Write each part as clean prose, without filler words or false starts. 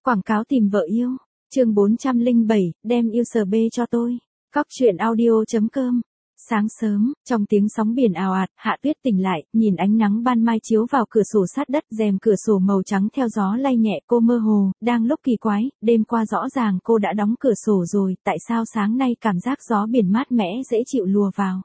Quảng cáo tìm vợ yêu. Chương 407, đem USB cho tôi. Cóc truyện audio.com. Sáng sớm, trong tiếng sóng biển ào ạt, Hạ Tuyết tỉnh lại, nhìn ánh nắng ban mai chiếu vào cửa sổ sát đất, rèm cửa sổ màu trắng theo gió lay nhẹ, cô mơ hồ, đang lúc kỳ quái, đêm qua rõ ràng cô đã đóng cửa sổ rồi, tại sao sáng nay cảm giác gió biển mát mẻ dễ chịu lùa vào.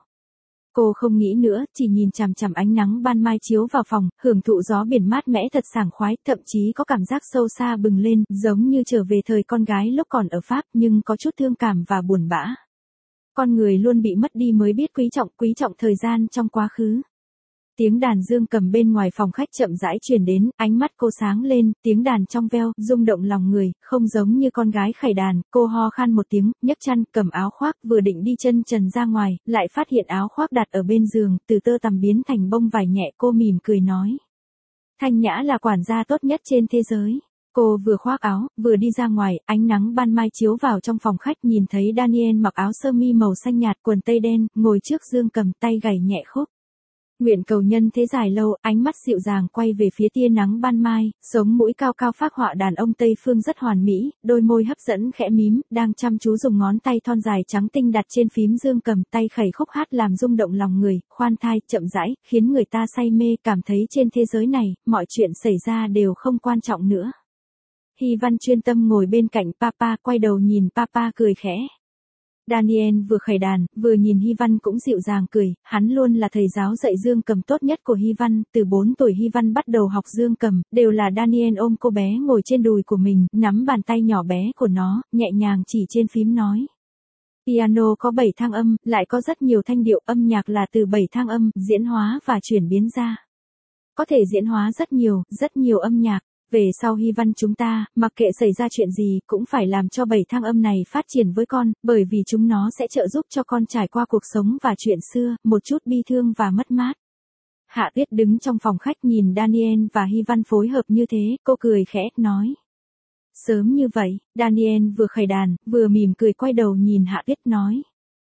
Cô không nghĩ nữa, chỉ nhìn chằm chằm ánh nắng ban mai chiếu vào phòng, hưởng thụ gió biển mát mẻ thật sảng khoái, thậm chí có cảm giác sâu xa bừng lên, giống như trở về thời con gái lúc còn ở Pháp, nhưng có chút thương cảm và buồn bã. Con người luôn bị mất đi mới biết quý trọng thời gian trong quá khứ. Tiếng đàn dương cầm bên ngoài phòng khách chậm rãi truyền đến, ánh mắt cô sáng lên, tiếng đàn trong veo, rung động lòng người, không giống như con gái khải đàn, cô ho khan một tiếng, nhấc chăn, cầm áo khoác, vừa định đi chân trần ra ngoài, lại phát hiện áo khoác đặt ở bên giường, từ tơ tằm biến thành bông vải nhẹ, cô mỉm cười nói. Thanh Nhã là quản gia tốt nhất trên thế giới. Cô vừa khoác áo, vừa đi ra ngoài, ánh nắng ban mai chiếu vào trong phòng khách, nhìn thấy Daniel mặc áo sơ mi màu xanh nhạt, quần tây đen, ngồi trước dương cầm, tay gảy nhẹ khúc. Nguyện cầu nhân thế dài lâu, ánh mắt dịu dàng quay về phía tia nắng ban mai, sống mũi cao cao phác họa đàn ông Tây phương rất hoàn mỹ, đôi môi hấp dẫn khẽ mím, đang chăm chú dùng ngón tay thon dài trắng tinh đặt trên phím dương cầm, tay khẩy khúc hát làm rung động lòng người, khoan thai, chậm rãi, khiến người ta say mê, cảm thấy trên thế giới này, mọi chuyện xảy ra đều không quan trọng nữa. Hy Văn chuyên tâm ngồi bên cạnh Papa, quay đầu nhìn Papa cười khẽ. Daniel vừa khởi đàn, vừa nhìn Hy Văn cũng dịu dàng cười, hắn luôn là thầy giáo dạy dương cầm tốt nhất của Hy Văn, từ 4 tuổi Hy Văn bắt đầu học dương cầm, đều là Daniel ôm cô bé ngồi trên đùi của mình, nắm bàn tay nhỏ bé của nó, nhẹ nhàng chỉ trên phím nói. Piano có 7 thang âm, lại có rất nhiều thanh điệu, âm nhạc là từ 7 thang âm, diễn hóa và chuyển biến ra. Có thể diễn hóa rất nhiều âm nhạc. Về sau Hy Văn chúng ta, mặc kệ xảy ra chuyện gì, cũng phải làm cho 7 thang âm này phát triển với con, bởi vì chúng nó sẽ trợ giúp cho con trải qua cuộc sống và chuyện xưa, một chút bi thương và mất mát. Hạ Tuyết đứng trong phòng khách nhìn Daniel và Hy Văn phối hợp như thế, cô cười khẽ, nói. Sớm như vậy, Daniel vừa khởi đàn, vừa mỉm cười quay đầu nhìn Hạ Tuyết nói.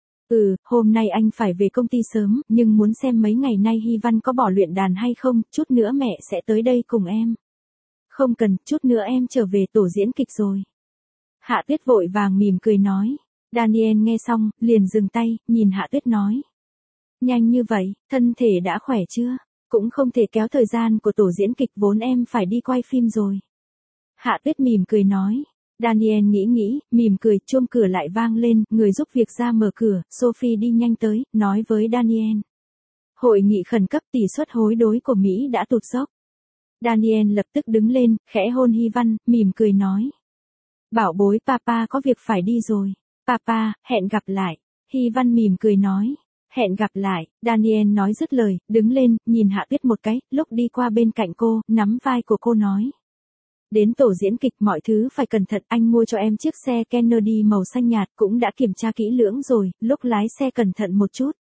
Hôm nay anh phải về công ty sớm, nhưng muốn xem mấy ngày nay Hy Văn có bỏ luyện đàn hay không, chút nữa mẹ sẽ tới đây cùng em. Không cần, chút nữa em trở về tổ diễn kịch rồi. Hạ Tuyết vội vàng mỉm cười nói. Daniel nghe xong, liền dừng tay, nhìn Hạ Tuyết nói. Nhanh như vậy, thân thể đã khỏe chưa? Cũng không thể kéo thời gian của tổ diễn kịch, vốn em phải đi quay phim rồi. Hạ Tuyết mỉm cười nói. Daniel nghĩ, mỉm cười, chuông cửa lại vang lên, người giúp việc ra mở cửa, Sophie đi nhanh tới, nói với Daniel. Hội nghị khẩn cấp tỷ suất hối đoái của Mỹ đã tụt dốc. Daniel lập tức đứng lên, khẽ hôn Hy Văn, mỉm cười nói. Bảo bối Papa có việc phải đi rồi. Papa, hẹn gặp lại. Hy Văn mỉm cười nói. Hẹn gặp lại. Daniel nói dứt lời, đứng lên, nhìn Hạ Tuyết một cái, lúc đi qua bên cạnh cô, nắm vai của cô nói. Đến tổ diễn kịch mọi thứ phải cẩn thận, anh mua cho em chiếc xe Kennedy màu xanh nhạt, cũng đã kiểm tra kỹ lưỡng rồi, lúc lái xe cẩn thận một chút.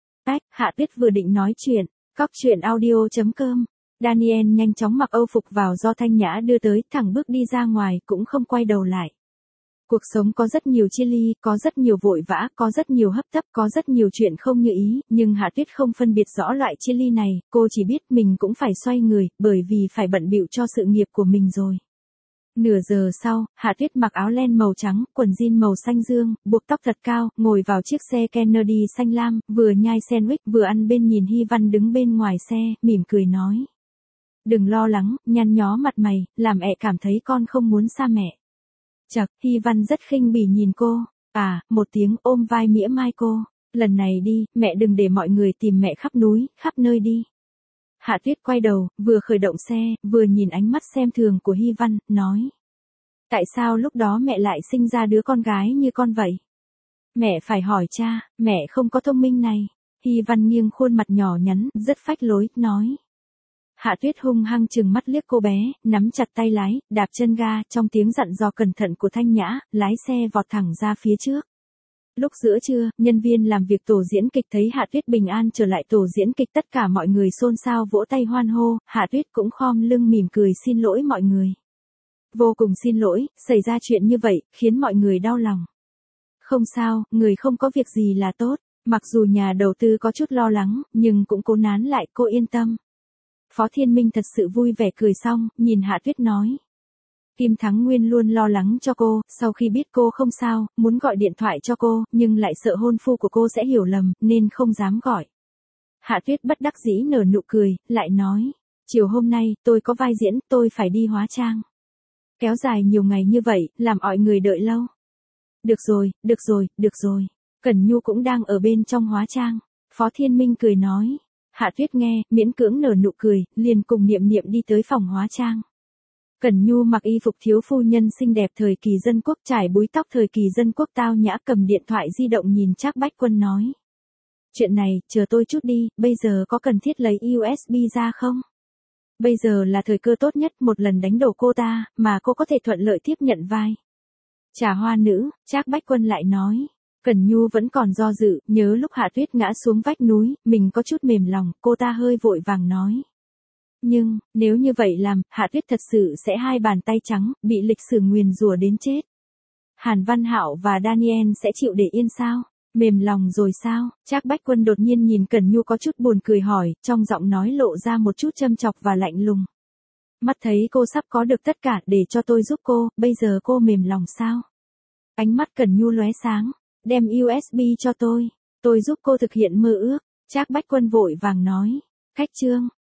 Hạ Tuyết vừa định nói chuyện, cóc truyện audio.com. Daniel nhanh chóng mặc âu phục vào do Thanh Nhã đưa tới, thẳng bước đi ra ngoài, cũng không quay đầu lại. Cuộc sống có rất nhiều chia ly, có rất nhiều vội vã, có rất nhiều hấp tấp, có rất nhiều chuyện không như ý, nhưng Hạ Tuyết không phân biệt rõ loại chia ly này, cô chỉ biết mình cũng phải xoay người, bởi vì phải bận bịu cho sự nghiệp của mình rồi. Nửa giờ sau, Hạ Tuyết mặc áo len màu trắng, quần jean màu xanh dương, buộc tóc thật cao, ngồi vào chiếc xe Kennedy xanh lam, vừa nhai sandwich vừa ăn bên nhìn Hy Văn đứng bên ngoài xe, mỉm cười nói. Đừng lo lắng, nhăn nhó mặt mày, làm mẹ cảm thấy con không muốn xa mẹ. Chậc, Hy Văn rất khinh bỉ nhìn cô. Một tiếng ôm vai mỉa mai cô. Lần này đi, mẹ đừng để mọi người tìm mẹ khắp núi, khắp nơi đi. Hạ Tuyết quay đầu, vừa khởi động xe, vừa nhìn ánh mắt xem thường của Hy Văn, nói. Tại sao lúc đó mẹ lại sinh ra đứa con gái như con vậy? Mẹ phải hỏi cha, mẹ không có thông minh này. Hy Văn nghiêng khuôn mặt nhỏ nhắn, rất phách lối, nói. Hạ Tuyết hung hăng chừng mắt liếc cô bé, nắm chặt tay lái, đạp chân ga, trong tiếng dặn dò cẩn thận của Thanh Nhã, lái xe vọt thẳng ra phía trước. Lúc giữa trưa, nhân viên làm việc tổ diễn kịch thấy Hạ Tuyết bình an trở lại tổ diễn kịch, tất cả mọi người xôn xao vỗ tay hoan hô, Hạ Tuyết cũng khom lưng mỉm cười xin lỗi mọi người. Vô cùng xin lỗi, xảy ra chuyện như vậy, khiến mọi người đau lòng. Không sao, người không có việc gì là tốt, mặc dù nhà đầu tư có chút lo lắng, nhưng cũng cố nán lại, cô yên tâm. Phó Thiên Minh thật sự vui vẻ cười xong, nhìn Hạ Tuyết nói. Kim Thắng Nguyên luôn lo lắng cho cô, sau khi biết cô không sao, muốn gọi điện thoại cho cô, nhưng lại sợ hôn phu của cô sẽ hiểu lầm, nên không dám gọi. Hạ Tuyết bất đắc dĩ nở nụ cười, lại nói, chiều hôm nay, tôi có vai diễn, tôi phải đi hóa trang. Kéo dài nhiều ngày như vậy, làm mọi người đợi lâu. Được rồi, được rồi, được rồi. Cẩn Nhu cũng đang ở bên trong hóa trang. Phó Thiên Minh cười nói. Hạ Tuyết nghe, miễn cưỡng nở nụ cười, liền cùng Niệm Niệm đi tới phòng hóa trang. Cẩn Nhu mặc y phục thiếu phu nhân xinh đẹp thời kỳ dân quốc, trải búi tóc thời kỳ dân quốc tao nhã, cầm điện thoại di động nhìn Trác Bách Quân nói. Chuyện này, chờ tôi chút đi, bây giờ có cần thiết lấy USB ra không? Bây giờ là thời cơ tốt nhất, một lần đánh đổ cô ta, mà cô có thể thuận lợi tiếp nhận vai. Trà hoa nữ, Trác Bách Quân lại nói. Cẩn Nhu vẫn còn do dự, nhớ lúc Hạ Tuyết ngã xuống vách núi, mình có chút mềm lòng, cô ta hơi vội vàng nói. Nhưng, nếu như vậy làm, Hạ Tuyết thật sự sẽ hai bàn tay trắng, bị lịch sử nguyền rủa đến chết. Hàn Văn Hạo và Daniel sẽ chịu để yên sao? Mềm lòng rồi sao? Trác Bách Quân đột nhiên nhìn Cẩn Nhu có chút buồn cười hỏi, trong giọng nói lộ ra một chút châm chọc và lạnh lùng. Mắt thấy cô sắp có được tất cả, để cho tôi giúp cô, bây giờ cô mềm lòng sao? Ánh mắt Cẩn Nhu lóe sáng, đem USB cho tôi giúp cô thực hiện mơ ước. Trác Bách Quân vội vàng nói. Khách trương,